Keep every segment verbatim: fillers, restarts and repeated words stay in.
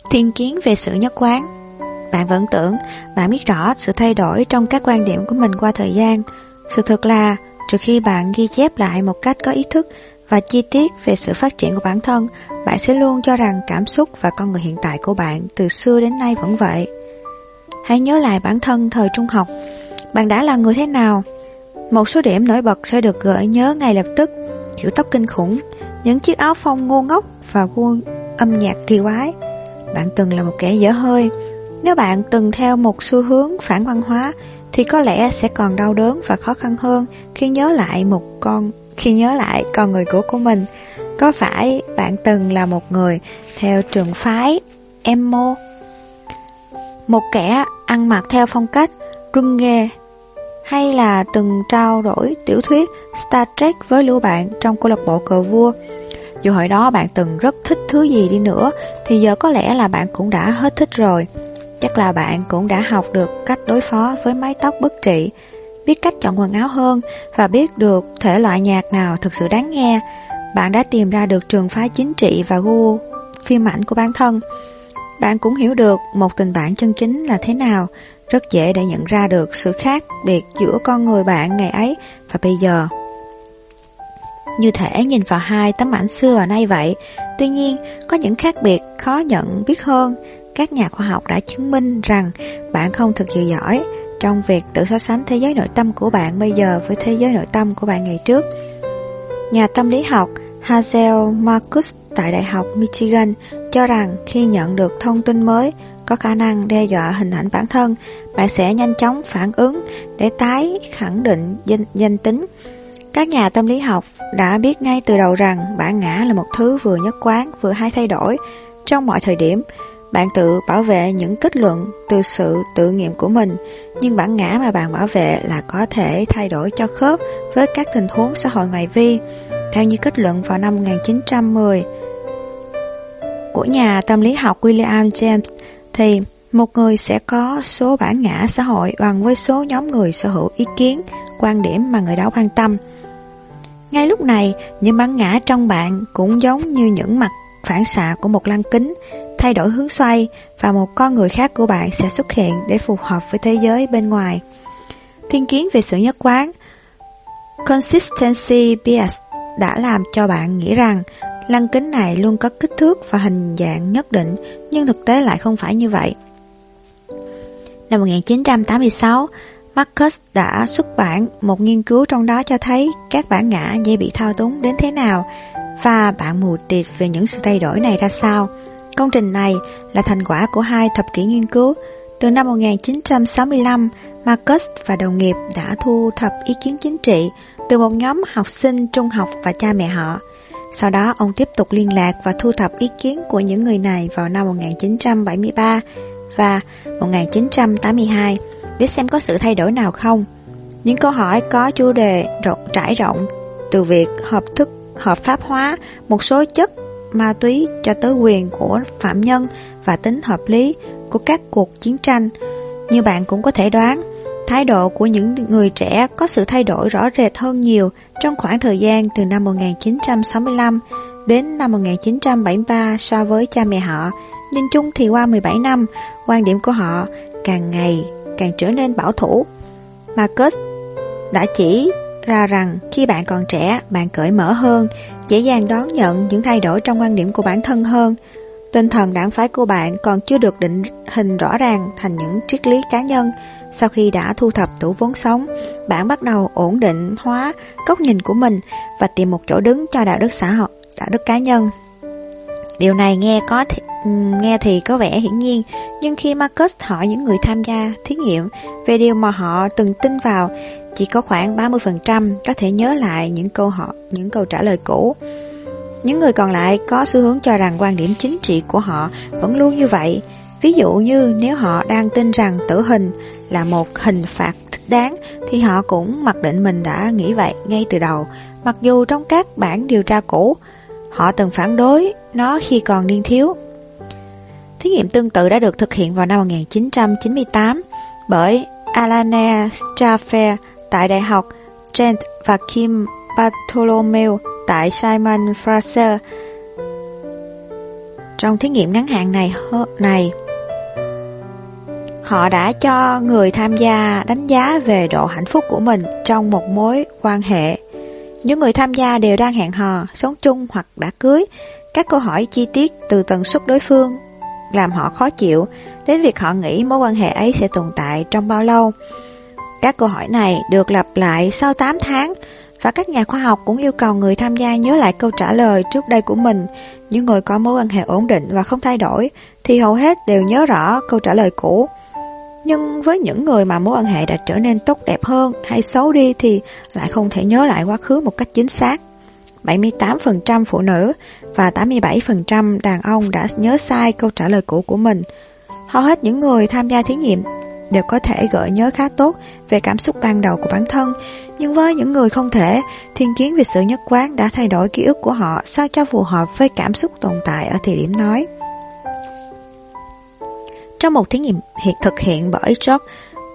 Thiên kiến về sự nhất quán. Bạn vẫn tưởng bạn biết rõ sự thay đổi trong các quan điểm của mình qua thời gian. Sự thật là, trừ khi bạn ghi chép lại một cách có ý thức và chi tiết về sự phát triển của bản thân, bạn sẽ luôn cho rằng cảm xúc và con người hiện tại của bạn từ xưa đến nay vẫn vậy. Hãy nhớ lại bản thân thời trung học. Bạn đã là người thế nào? Một số điểm nổi bật sẽ được gợi nhớ ngay lập tức. Kiểu tóc kinh khủng, những chiếc áo phông ngu ngốc và gu âm nhạc kỳ quái. Bạn từng là một kẻ dở hơi. Nếu bạn từng theo một xu hướng phản văn hóa thì có lẽ sẽ còn đau đớn và khó khăn hơn khi nhớ lại một con khi nhớ lại con người cũ của mình. Có phải bạn từng là một người theo trường phái emo, một kẻ ăn mặc theo phong cách grunge, hay là từng trao đổi tiểu thuyết Star Trek với lũ bạn trong câu lạc bộ cờ vua? Dù hồi đó bạn từng rất thích thứ gì đi nữa thì giờ có lẽ là bạn cũng đã hết thích rồi. Chắc là bạn cũng đã học được cách đối phó với mái tóc bất trị, biết cách chọn quần áo hơn và biết được thể loại nhạc nào thực sự đáng nghe. Bạn đã tìm ra được trường phái chính trị và gu phim ảnh của bản thân. Bạn cũng hiểu được một tình bạn chân chính là thế nào. Rất dễ để nhận ra được sự khác biệt giữa con người bạn ngày ấy và bây giờ, như thể nhìn vào hai tấm ảnh xưa và nay vậy. Tuy nhiên, có những khác biệt khó nhận biết hơn. Các nhà khoa học đã chứng minh rằng bạn không thực sự giỏi trong việc tự so sánh thế giới nội tâm của bạn bây giờ với thế giới nội tâm của bạn ngày trước. Nhà tâm lý học Hazel Marcus tại Đại học Michigan cho rằng khi nhận được thông tin mới có khả năng đe dọa hình ảnh bản thân, bạn sẽ nhanh chóng phản ứng để tái khẳng định danh, danh tính. Các nhà tâm lý học đã biết ngay từ đầu rằng bản ngã là một thứ vừa nhất quán vừa hay thay đổi trong mọi thời điểm. Bạn tự bảo vệ những kết luận từ sự tự nghiệm của mình, nhưng bản ngã mà bạn bảo vệ là có thể thay đổi cho khớp với các tình huống xã hội ngoại vi. Theo như kết luận vào năm một nghìn chín trăm mười của nhà tâm lý học William James, thì một người sẽ có số bản ngã xã hội bằng với số nhóm người sở hữu ý kiến, quan điểm mà người đó quan tâm. Ngay lúc này, những bản ngã trong bạn cũng giống như những mặt phản xạ của một lăng kính, thay đổi hướng xoay và một con người khác của bạn sẽ xuất hiện để phù hợp với thế giới bên ngoài. Thiên kiến về sự nhất quán, consistency bias, đã làm cho bạn nghĩ rằng lăng kính này luôn có kích thước và hình dạng nhất định, nhưng thực tế lại không phải như vậy. Năm một nghìn chín trăm tám mươi sáu, Marcus đã xuất bản một nghiên cứu trong đó cho thấy các bản ngã dễ bị thao túng đến thế nào và bạn mù tịt về những sự thay đổi này ra sao. Công trình này là thành quả của hai thập kỷ nghiên cứu. Từ năm một nghìn chín trăm sáu mươi lăm, Marcus và đồng nghiệp đã thu thập ý kiến chính trị từ một nhóm học sinh trung học và cha mẹ họ. Sau đó, ông tiếp tục liên lạc và thu thập ý kiến của những người này vào năm một nghìn chín trăm bảy mươi ba và một nghìn chín trăm tám mươi hai để xem có sự thay đổi nào không. Những câu hỏi có chủ đề rộng trải rộng từ việc hợp thức hợp pháp hóa một số chất ma túy cho tới quyền của phạm nhân và tính hợp lý của các cuộc chiến tranh. Như bạn cũng có thể đoán, thái độ của những người trẻ có sự thay đổi rõ rệt hơn nhiều trong khoảng thời gian từ năm một nghìn chín trăm sáu mươi lăm đến năm một nghìn chín trăm bảy mươi ba so với cha mẹ họ. Nhìn chung thì qua mười bảy năm, quan điểm của họ càng ngày càng trở nên bảo thủ. Marcus đã chỉ ra rằng khi bạn còn trẻ, bạn cởi mở hơn, dễ dàng đón nhận những thay đổi trong quan điểm của bản thân hơn. Tinh thần đảng phái của bạn còn chưa được định hình rõ ràng thành những triết lý cá nhân. Sau khi đã thu thập đủ vốn sống, bạn bắt đầu ổn định hóa góc nhìn của mình và tìm một chỗ đứng cho đạo đức xã hội, đạo đức cá nhân. Điều này nghe có th- nghe thì có vẻ hiển nhiên, nhưng khi Marcus hỏi những người tham gia thí nghiệm về điều mà họ từng tin vào, chỉ có khoảng ba mươi phần trăm có thể nhớ lại những câu họ những câu trả lời cũ. Những người còn lại có xu hướng cho rằng quan điểm chính trị của họ vẫn luôn như vậy. Ví dụ như nếu họ đang tin rằng tử hình là một hình phạt thích đáng thì họ cũng mặc định mình đã nghĩ vậy ngay từ đầu, mặc dù trong các bản điều tra cũ họ từng phản đối nó khi còn niên thiếu. Thí nghiệm tương tự đã được thực hiện vào năm một nghìn chín trăm chín mươi tám bởi Alana Straffer tại Đại học Trent và Kim Bartholomew tại Simon Fraser. Trong thí nghiệm ngắn hạn này, này họ đã cho người tham gia đánh giá về độ hạnh phúc của mình trong một mối quan hệ. Những người tham gia đều đang hẹn hò, sống chung hoặc đã cưới. Các câu hỏi chi tiết từ tần suất đối phương làm họ khó chịu, đến việc họ nghĩ mối quan hệ ấy sẽ tồn tại trong bao lâu. Các câu hỏi này được lặp lại sau tám tháng, và các nhà khoa học cũng yêu cầu người tham gia nhớ lại câu trả lời trước đây của mình. Những người có mối quan hệ ổn định và không thay đổi thì hầu hết đều nhớ rõ câu trả lời cũ. Nhưng với những người mà mối quan hệ đã trở nên tốt đẹp hơn hay xấu đi thì lại không thể nhớ lại quá khứ một cách chính xác. bảy mươi tám phần trăm phụ nữ và tám mươi bảy phần trăm đàn ông đã nhớ sai câu trả lời cũ của mình. Hầu hết những người tham gia thí nghiệm đều có thể gợi nhớ khá tốt về cảm xúc ban đầu của bản thân, nhưng với những người không thể, thiên kiến về sự nhất quán đã thay đổi ký ức của họ sao cho phù hợp với cảm xúc tồn tại ở thời điểm nói. Trong một thí nghiệm hiện thực hiện bởi George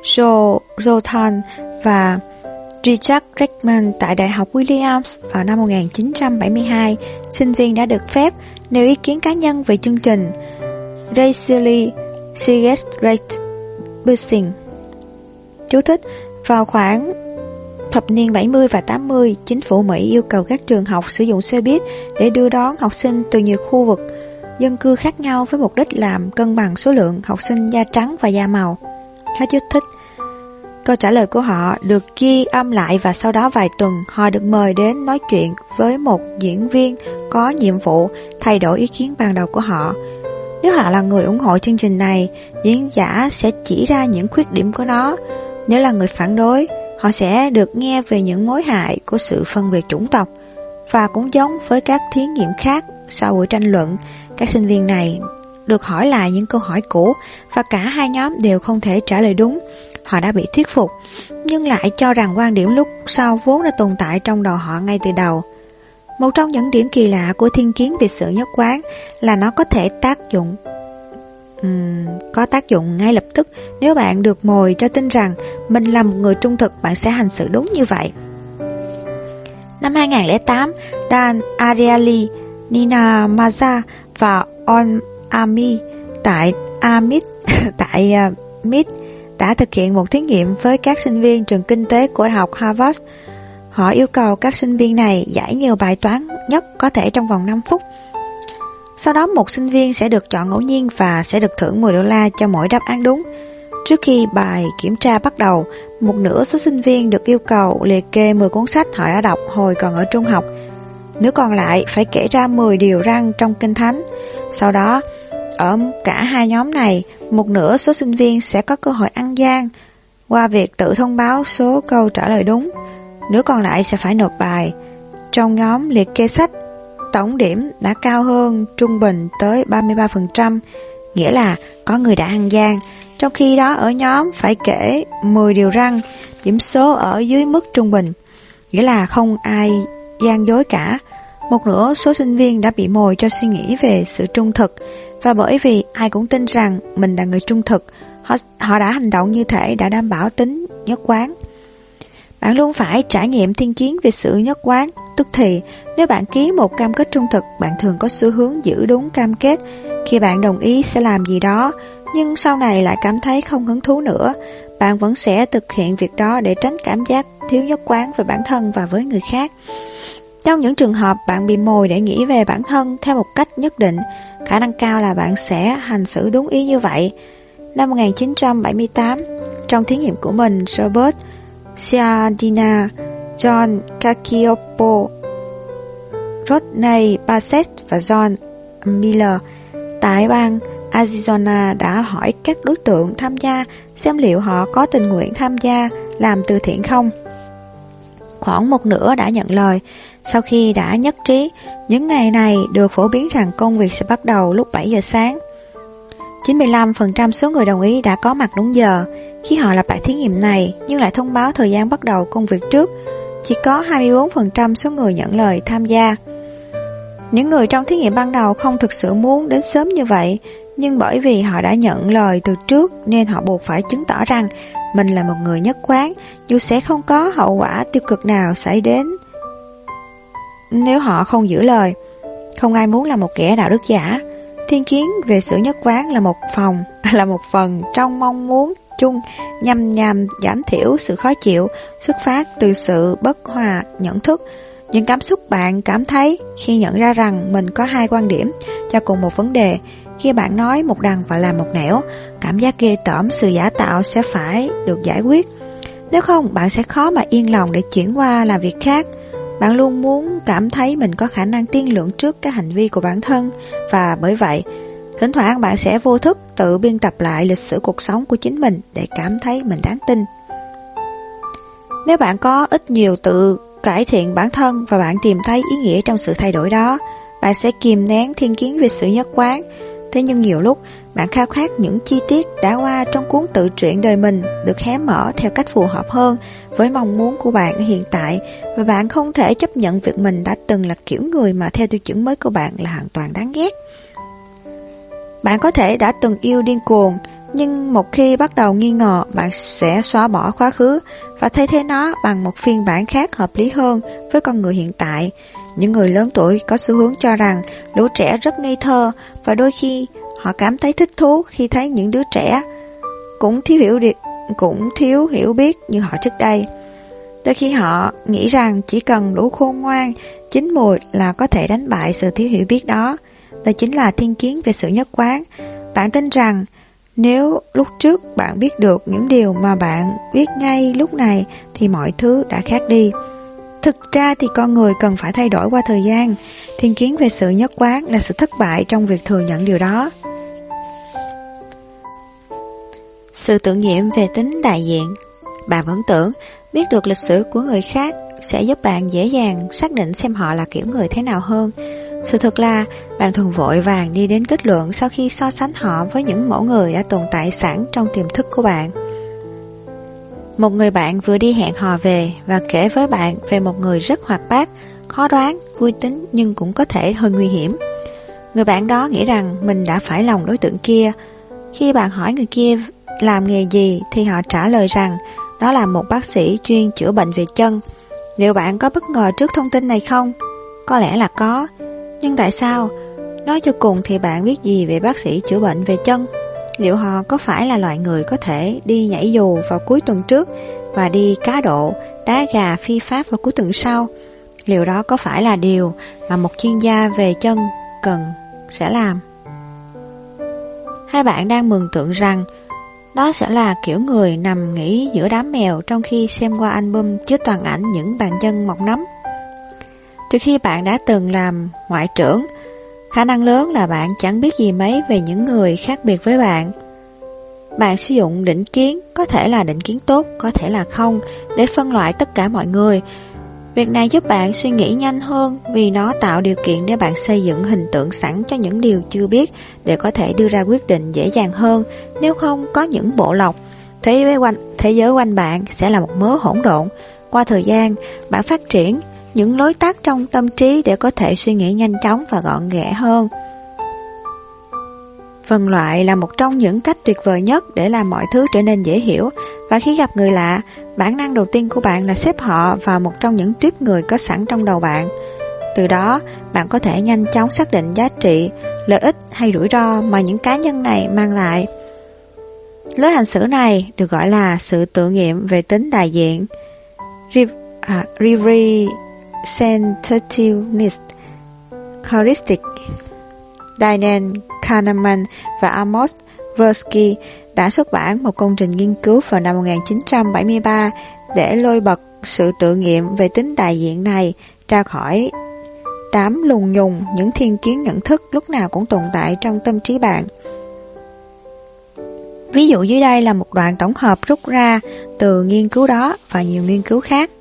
Jotham và Richard Reckman tại Đại học Williams vào năm một nghìn chín trăm bảy mươi hai, sinh viên đã được phép nêu ý kiến cá nhân về chương trình Racially Segregated Busing. Chú thích: vào khoảng thập niên bảy mươi và tám mươi, chính phủ Mỹ yêu cầu các trường học sử dụng xe buýt để đưa đón học sinh từ nhiều khu vực dân cư khác nhau với mục đích làm cân bằng số lượng học sinh da trắng và da màu. Hết chú thích. Câu trả lời của họ được ghi âm lại và sau đó vài tuần họ được mời đến nói chuyện với một diễn viên có nhiệm vụ thay đổi ý kiến ban đầu của họ. Nếu họ là người ủng hộ chương trình này, diễn giả sẽ chỉ ra những khuyết điểm của nó. Nếu là người phản đối, họ sẽ được nghe về những mối hại của sự phân biệt chủng tộc. Và cũng giống với các thí nghiệm khác, sau buổi tranh luận, các sinh viên này được hỏi lại những câu hỏi cũ và cả hai nhóm đều không thể trả lời đúng. Họ đã bị thuyết phục, nhưng lại cho rằng quan điểm lúc sau vốn đã tồn tại trong đầu họ ngay từ đầu. Một trong những điểm kỳ lạ của thiên kiến về sự nhất quán là nó có thể tác dụng uhm, có tác dụng ngay lập tức. Nếu bạn được mồi cho tin rằng mình là một người trung thực, bạn sẽ hành xử đúng như vậy. Năm hai không không tám, Dan Ariely, Nina Maza và On Ami tại Amit tại uh, em i tê đã thực hiện một thí nghiệm với các sinh viên trường kinh tế của Đại học Harvard. Họ yêu cầu các sinh viên này giải nhiều bài toán nhất có thể trong vòng năm phút. Sau đó một sinh viên sẽ được chọn ngẫu nhiên và sẽ được thưởng mười đô la cho mỗi đáp án đúng. Trước khi bài kiểm tra bắt đầu, một nửa số sinh viên được yêu cầu liệt kê mười cuốn sách họ đã đọc hồi còn ở trung học. Nửa còn lại phải kể ra mười điều răn trong Kinh Thánh. Sau đó, ở cả hai nhóm này, một nửa số sinh viên sẽ có cơ hội ăn gian qua việc tự thông báo số câu trả lời đúng. Nửa còn lại sẽ phải nộp bài. Trong nhóm liệt kê sách, tổng điểm đã cao hơn trung bình tới ba mươi ba phần trăm, nghĩa là có người đã ăn gian. Trong khi đó ở nhóm phải kể mười điều răn, điểm số ở dưới mức trung bình, nghĩa là không ai gian dối cả. Một nửa số sinh viên đã bị mồi cho suy nghĩ về sự trung thực, và bởi vì ai cũng tin rằng mình là người trung thực, họ, họ đã hành động như thể đã đảm bảo tính nhất quán. Bạn luôn phải trải nghiệm thiên kiến về sự nhất quán, tức thì nếu bạn ký một cam kết trung thực, bạn thường có xu hướng giữ đúng cam kết khi bạn đồng ý sẽ làm gì đó, nhưng sau này lại cảm thấy không hứng thú nữa. Bạn vẫn sẽ thực hiện việc đó để tránh cảm giác thiếu nhất quán về bản thân và với người khác. Trong những trường hợp bạn bị mồi để nghĩ về bản thân theo một cách nhất định, khả năng cao là bạn sẽ hành xử đúng ý như vậy. Năm một nghìn chín trăm bảy mươi tám, trong thí nghiệm của mình, Robert Cialdini, John Cacioppo, Rodney Bassett và John Miller tại bang Arizona đã hỏi các đối tượng tham gia xem liệu họ có tình nguyện tham gia làm từ thiện không. Khoảng một nửa đã nhận lời. Sau khi đã nhất trí, những ngày này được phổ biến rằng công việc sẽ bắt đầu lúc bảy giờ sáng. chín mươi lăm phần trăm số người đồng ý đã có mặt đúng giờ. Khi họ lặp lại thí nghiệm này nhưng lại thông báo thời gian bắt đầu công việc trước, chỉ có hai mươi bốn phần trăm số người nhận lời tham gia. Những người trong thí nghiệm ban đầu không thực sự muốn đến sớm như vậy, nhưng bởi vì họ đã nhận lời từ trước nên họ buộc phải chứng tỏ rằng mình là một người nhất quán, dù sẽ không có hậu quả tiêu cực nào xảy đến nếu họ không giữ lời. Không ai muốn là một kẻ đạo đức giả. Thiên kiến về sự nhất quán là một phòng là một phần trong mong muốn chung nhằm nhằm giảm thiểu sự khó chịu xuất phát từ sự bất hòa nhận thức. Những cảm xúc bạn cảm thấy khi nhận ra rằng mình có hai quan điểm cho cùng một vấn đề. Khi bạn nói một đằng và làm một nẻo, cảm giác ghê tởm sự giả tạo sẽ phải được giải quyết. Nếu không, bạn sẽ khó mà yên lòng để chuyển qua làm việc khác. Bạn luôn muốn cảm thấy mình có khả năng tiên lượng trước các hành vi của bản thân, và bởi vậy, thỉnh thoảng bạn sẽ vô thức tự biên tập lại lịch sử cuộc sống của chính mình để cảm thấy mình đáng tin. Nếu bạn có ít nhiều tự cải thiện bản thân và bạn tìm thấy ý nghĩa trong sự thay đổi đó, bạn sẽ kìm nén thiên kiến về sự nhất quán. Thế nhưng nhiều lúc, bạn khao khát những chi tiết đã qua trong cuốn tự truyện đời mình được hé mở theo cách phù hợp hơn với mong muốn của bạn ở hiện tại, và bạn không thể chấp nhận việc mình đã từng là kiểu người mà theo tiêu chuẩn mới của bạn là hoàn toàn đáng ghét. Bạn có thể đã từng yêu điên cuồng, nhưng một khi bắt đầu nghi ngờ, bạn sẽ xóa bỏ quá khứ và thay thế nó bằng một phiên bản khác hợp lý hơn với con người hiện tại. Những người lớn tuổi có xu hướng cho rằng lũ trẻ rất ngây thơ, và đôi khi họ cảm thấy thích thú khi thấy những đứa trẻ cũng thiếu hiểu đi, cũng thiếu hiểu biết như họ trước đây. Đôi khi họ nghĩ rằng chỉ cần đủ khôn ngoan, chín mùi là có thể đánh bại sự thiếu hiểu biết đó. Đó chính là thiên kiến về sự nhất quán. Bạn tin rằng nếu lúc trước bạn biết được những điều mà bạn biết ngay lúc này thì mọi thứ đã khác đi. Thực ra thì con người cần phải thay đổi qua thời gian. Thiên kiến về sự nhất quán là sự thất bại trong việc thừa nhận điều đó. Sự tự nhiệm về tính đại diện. Bạn vẫn tưởng biết được lịch sử của người khác sẽ giúp bạn dễ dàng xác định xem họ là kiểu người thế nào hơn. Sự thật là bạn thường vội vàng đi đến kết luận sau khi so sánh họ với những mẫu người đã tồn tại sẵn trong tiềm thức của bạn. Một người bạn vừa đi hẹn hò về và kể với bạn về một người rất hoạt bát, khó đoán, vui tính nhưng cũng có thể hơi nguy hiểm. Người bạn đó nghĩ rằng mình đã phải lòng đối tượng kia. Khi bạn hỏi người kia làm nghề gì thì họ trả lời rằng đó là một bác sĩ chuyên chữa bệnh về chân. Liệu bạn có bất ngờ trước thông tin này không? Có lẽ là có. Nhưng tại sao? Nói cho cùng thì bạn biết gì về bác sĩ chữa bệnh về chân? Liệu họ có phải là loại người có thể đi nhảy dù vào cuối tuần trước và đi cá độ, đá gà phi pháp vào cuối tuần sau? Liệu đó có phải là điều mà một chuyên gia về chân cần sẽ làm? Hai bạn đang mường tượng rằng đó sẽ là kiểu người nằm nghỉ giữa đám mèo trong khi xem qua album chứa toàn ảnh những bàn chân mọc nấm. Trừ khi bạn đã từng làm ngoại trưởng, khả năng lớn là bạn chẳng biết gì mấy về những người khác biệt với bạn. Bạn sử dụng định kiến, có thể là định kiến tốt, có thể là không, để phân loại tất cả mọi người. Việc này giúp bạn suy nghĩ nhanh hơn vì nó tạo điều kiện để bạn xây dựng hình tượng sẵn cho những điều chưa biết để có thể đưa ra quyết định dễ dàng hơn. Nếu không có những bộ lọc, thế giới quanh, thế giới quanh bạn sẽ là một mớ hỗn độn. Qua thời gian, bạn phát triển những lối tắt trong tâm trí để có thể suy nghĩ nhanh chóng và gọn ghẽ hơn. Phân loại là một trong những cách tuyệt vời nhất để làm mọi thứ trở nên dễ hiểu, và khi gặp người lạ, bản năng đầu tiên của bạn là xếp họ vào một trong những tuýp người có sẵn trong đầu bạn. Từ đó, bạn có thể nhanh chóng xác định giá trị, lợi ích hay rủi ro mà những cá nhân này mang lại. Lối hành xử này được gọi là sự tự nghiệm về tính đại diện, à, representativeness heuristic. Daniel Kahneman và Amos Tversky đã xuất bản một công trình nghiên cứu vào năm một nghìn chín trăm bảy mươi ba để lôi bật sự tự nghiệm về tính đại diện này ra khỏi đám lùng nhùng những thiên kiến nhận thức lúc nào cũng tồn tại trong tâm trí bạn. Ví dụ dưới đây là một đoạn tổng hợp rút ra từ nghiên cứu đó và nhiều nghiên cứu khác.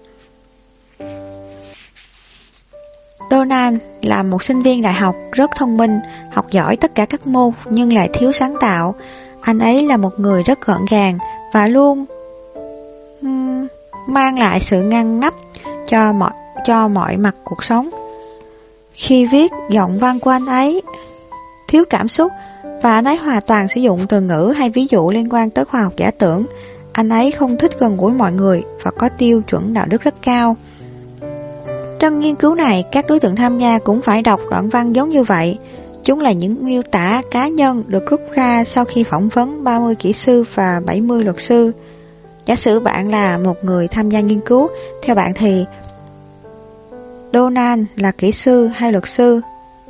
Donald là một sinh viên đại học rất thông minh, học giỏi tất cả các môn nhưng lại thiếu sáng tạo. Anh ấy là một người rất gọn gàng và luôn um, mang lại sự ngăn nắp cho mọi, cho mọi mặt cuộc sống. Khi viết, giọng văn của anh ấy thiếu cảm xúc và anh ấy hoàn toàn sử dụng từ ngữ hay ví dụ liên quan tới khoa học giả tưởng. Anh ấy không thích gần gũi mọi người và có tiêu chuẩn đạo đức rất cao. Trong nghiên cứu này, các đối tượng tham gia cũng phải đọc đoạn văn giống như vậy. Chúng là những miêu tả cá nhân được rút ra sau khi phỏng vấn ba mươi kỹ sư và bảy mươi luật sư. Giả sử bạn là một người tham gia nghiên cứu, theo bạn thì Donald là kỹ sư hay luật sư?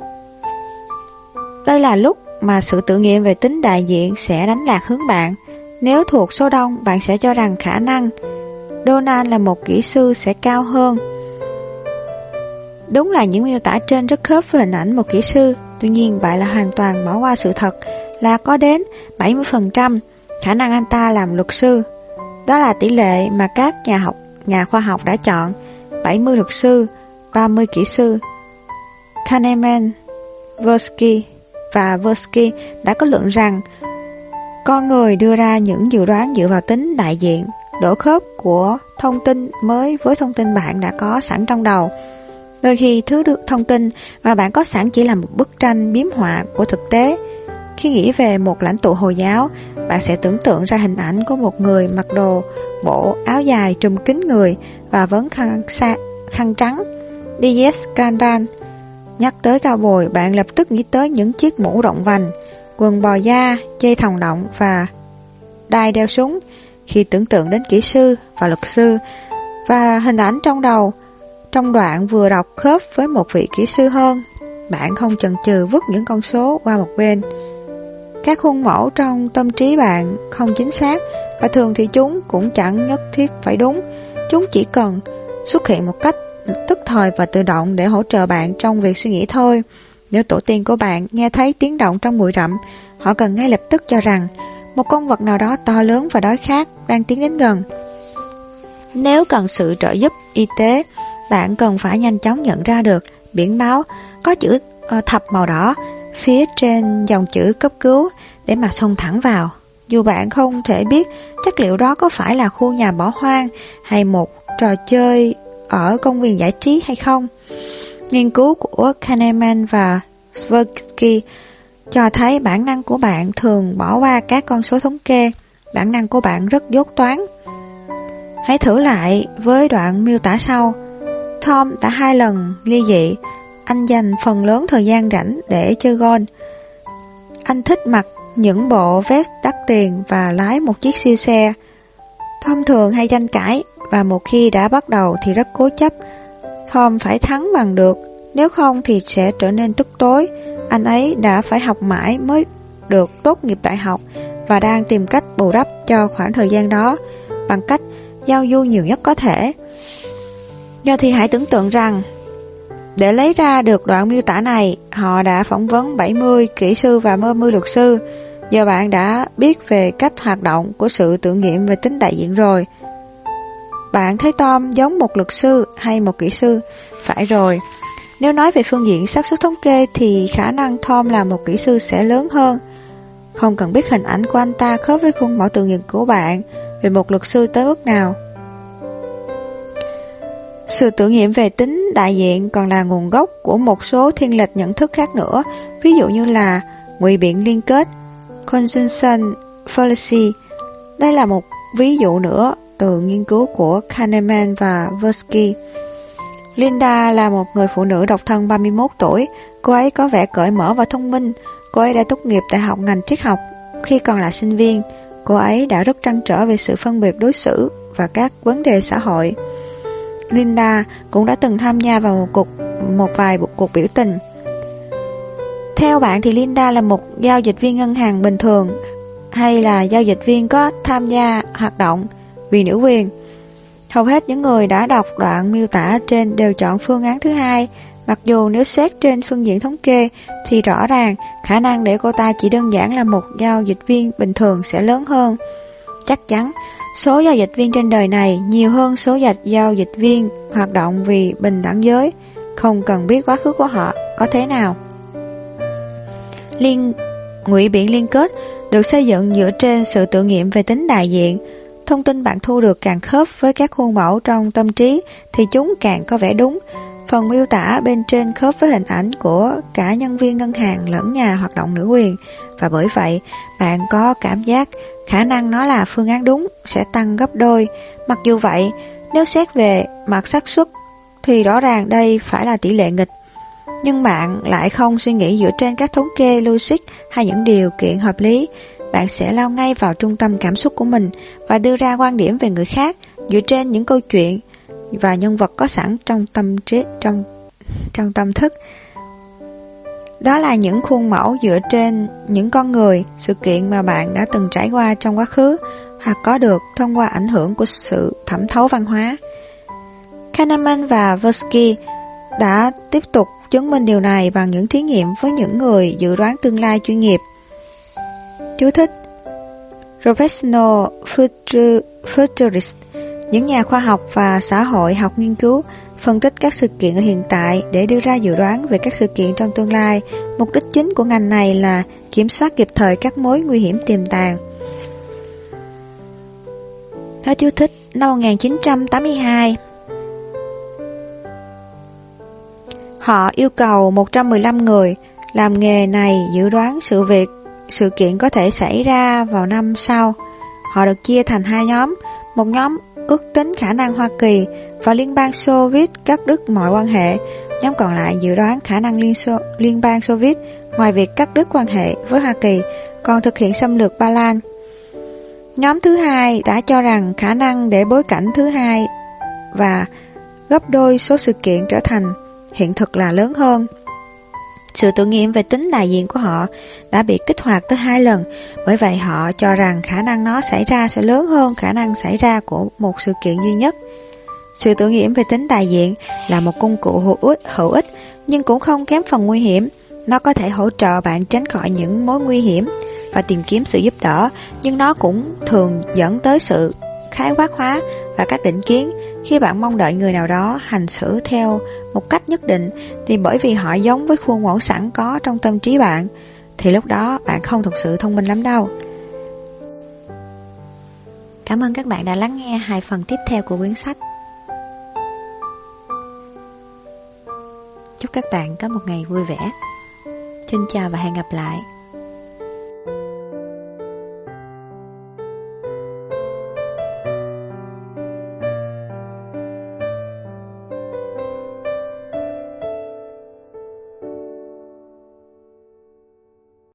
Đây là lúc mà sự tự nghiệm về tính đại diện sẽ đánh lạc hướng bạn. Nếu thuộc số đông, bạn sẽ cho rằng khả năng Donald là một kỹ sư sẽ cao hơn. Đúng là những miêu tả trên rất khớp với hình ảnh một kỹ sư, tuy nhiên bạn là hoàn toàn bỏ qua sự thật là có đến bảy mươi phần trăm khả năng anh ta làm luật sư. Đó là tỷ lệ mà các nhà học, nhà khoa học đã chọn, bảy mươi luật sư, ba mươi kỹ sư. Kahneman, Tversky và Tversky đã có luận rằng con người đưa ra những dự đoán dựa vào tính đại diện, độ khớp của thông tin mới với thông tin bạn đã có sẵn trong đầu. Đôi khi thứ được thông tin mà bạn có sẵn chỉ là một bức tranh biếm họa của thực tế. Khi nghĩ về một lãnh tụ Hồi giáo, bạn sẽ tưởng tượng ra hình ảnh của một người mặc đồ bộ áo dài trùm kín người và vấn khăn, xa, khăn trắng. Diaz-Candan nhắc tới cao bồi, bạn lập tức nghĩ tới những chiếc mũ rộng vành, quần bò da, dây thòng động và đai đeo súng. Khi tưởng tượng đến kỹ sư và luật sư và hình ảnh trong đầu trong đoạn vừa đọc khớp với một vị kỹ sư hơn, bạn không chần chừ vứt những con số qua một bên. Các khuôn mẫu trong tâm trí bạn không chính xác, và thường thì chúng cũng chẳng nhất thiết phải đúng. Chúng chỉ cần xuất hiện một cách tức thời và tự động để hỗ trợ bạn trong việc suy nghĩ thôi. Nếu tổ tiên của bạn nghe thấy tiếng động trong bụi rậm, họ cần ngay lập tức cho rằng một con vật nào đó to lớn và đói khát đang tiến đến gần. Nếu cần sự trợ giúp y tế, bạn cần phải nhanh chóng nhận ra được biển báo có chữ uh, thập màu đỏ phía trên dòng chữ cấp cứu để mà xông thẳng vào. Dù bạn không thể biết chắc liệu đó có phải là khu nhà bỏ hoang hay một trò chơi ở công viên giải trí hay không. Nghiên cứu của Kahneman và Tversky cho thấy bản năng của bạn thường bỏ qua các con số thống kê. Bản năng của bạn rất dốt toán. Hãy thử lại với đoạn miêu tả sau. Tom đã hai lần ly dị. Anh dành phần lớn thời gian rảnh để chơi golf. Anh thích mặc những bộ vest đắt tiền và lái một chiếc siêu xe. Tom thường hay tranh cãi, và một khi đã bắt đầu thì rất cố chấp. Tom phải thắng bằng được, nếu không thì sẽ trở nên tức tối. Anh ấy đã phải học mãi mới được tốt nghiệp đại học và đang tìm cách bù đắp cho khoảng thời gian đó bằng cách giao du nhiều nhất có thể. Giờ thì hãy tưởng tượng rằng để lấy ra được đoạn miêu tả này, họ đã phỏng vấn bảy mươi kỹ sư và ba mươi luật sư. Giờ bạn đã biết về cách hoạt động của sự tự nghiệm về tính đại diện rồi. Bạn thấy Tom giống một luật sư hay một kỹ sư? Phải rồi. Nếu nói về phương diện xác suất thống kê thì khả năng Tom là một kỹ sư sẽ lớn hơn. Không cần biết hình ảnh của anh ta khớp với khuôn mẫu tự nghiệm của bạn về một luật sư tới mức nào. Sự tự nghiệm về tính đại diện còn là nguồn gốc của một số thiên lệch nhận thức khác nữa, ví dụ như là ngụy biện liên kết, conjunction fallacy. Đây là một ví dụ nữa từ nghiên cứu của Kahneman và Tversky. Linda là một người phụ nữ độc thân ba mươi mốt tuổi. Cô ấy có vẻ cởi mở và thông minh. Cô ấy đã tốt nghiệp đại học ngành triết học. Khi còn là sinh viên, cô ấy đã rất trăn trở về sự phân biệt đối xử và các vấn đề xã hội. Linda cũng đã từng tham gia vào một cuộc một vài cuộc biểu tình. Theo bạn thì Linda là một giao dịch viên ngân hàng bình thường hay là giao dịch viên có tham gia hoạt động vì nữ quyền? Hầu hết những người đã đọc đoạn miêu tả trên đều chọn phương án thứ hai, mặc dù nếu xét trên phương diện thống kê thì rõ ràng khả năng để cô ta chỉ đơn giản là một giao dịch viên bình thường sẽ lớn hơn. Chắc chắn số giao dịch viên trên đời này nhiều hơn số giao dịch viên hoạt động vì bình đẳng giới, không cần biết quá khứ của họ có thế nào. Liên ngụy biện liên kết được xây dựng dựa trên sự tự nghiệm về tính đại diện. Thông tin bạn thu được càng khớp với các khuôn mẫu trong tâm trí thì chúng càng có vẻ đúng. Phần miêu tả bên trên khớp với hình ảnh của cả nhân viên ngân hàng lẫn nhà hoạt động nữ quyền, và bởi vậy bạn có cảm giác khả năng nó là phương án đúng sẽ tăng gấp đôi. Mặc dù vậy, nếu xét về mặt xác suất thì rõ ràng đây phải là tỷ lệ nghịch. Nhưng bạn lại không suy nghĩ dựa trên các thống kê logic hay những điều kiện hợp lý. Bạn sẽ lao ngay vào trung tâm cảm xúc của mình và đưa ra quan điểm về người khác dựa trên những câu chuyện và nhân vật có sẵn trong tâm trí, trong, trong tâm thức. Đó là những khuôn mẫu dựa trên những con người, sự kiện mà bạn đã từng trải qua trong quá khứ hoặc có được thông qua ảnh hưởng của sự thẩm thấu văn hóa. Kahneman và Tversky đã tiếp tục chứng minh điều này bằng những thí nghiệm với những người dự đoán tương lai chuyên nghiệp. Chú thích: Professional Futurists, những nhà khoa học và xã hội học nghiên cứu, phân tích các sự kiện ở hiện tại để đưa ra dự đoán về các sự kiện trong tương lai. Mục đích chính của ngành này là kiểm soát kịp thời các mối nguy hiểm tiềm tàng. Hết chú thích. Năm một nghìn chín trăm tám mươi hai, họ yêu cầu một trăm mười lăm người làm nghề này dự đoán sự việc, sự kiện có thể xảy ra vào năm sau. Họ được chia thành hai nhóm. Một nhóm ước tính khả năng Hoa Kỳ và Liên bang Xô Viết cắt đứt mọi quan hệ. Nhóm còn lại dự đoán khả năng Liên, Xô, Liên bang Xô Viết ngoài việc cắt đứt quan hệ với Hoa Kỳ còn thực hiện xâm lược Ba Lan. Nhóm thứ hai đã cho rằng khả năng để bối cảnh thứ hai và gấp đôi số sự kiện trở thành hiện thực là lớn hơn. Sự tự nghiệm về tính đại diện của họ đã bị kích hoạt tới hai lần, bởi vậy họ cho rằng khả năng nó xảy ra sẽ lớn hơn khả năng xảy ra của một sự kiện duy nhất. Sự tự nghiệm về tính đại diện là một công cụ hữu ích, hữu ích nhưng cũng không kém phần nguy hiểm. Nó có thể hỗ trợ bạn tránh khỏi những mối nguy hiểm và tìm kiếm sự giúp đỡ, nhưng nó cũng thường dẫn tới sự khái quát hóa và các định kiến. Khi bạn mong đợi người nào đó hành xử theo một cách nhất định thì bởi vì họ giống với khuôn mẫu sẵn có trong tâm trí bạn, thì lúc đó bạn không thực sự thông minh lắm đâu. Cảm ơn các bạn đã lắng nghe hai phần tiếp theo của quyển sách. Chúc các bạn có một ngày vui vẻ. Xin chào và hẹn gặp lại.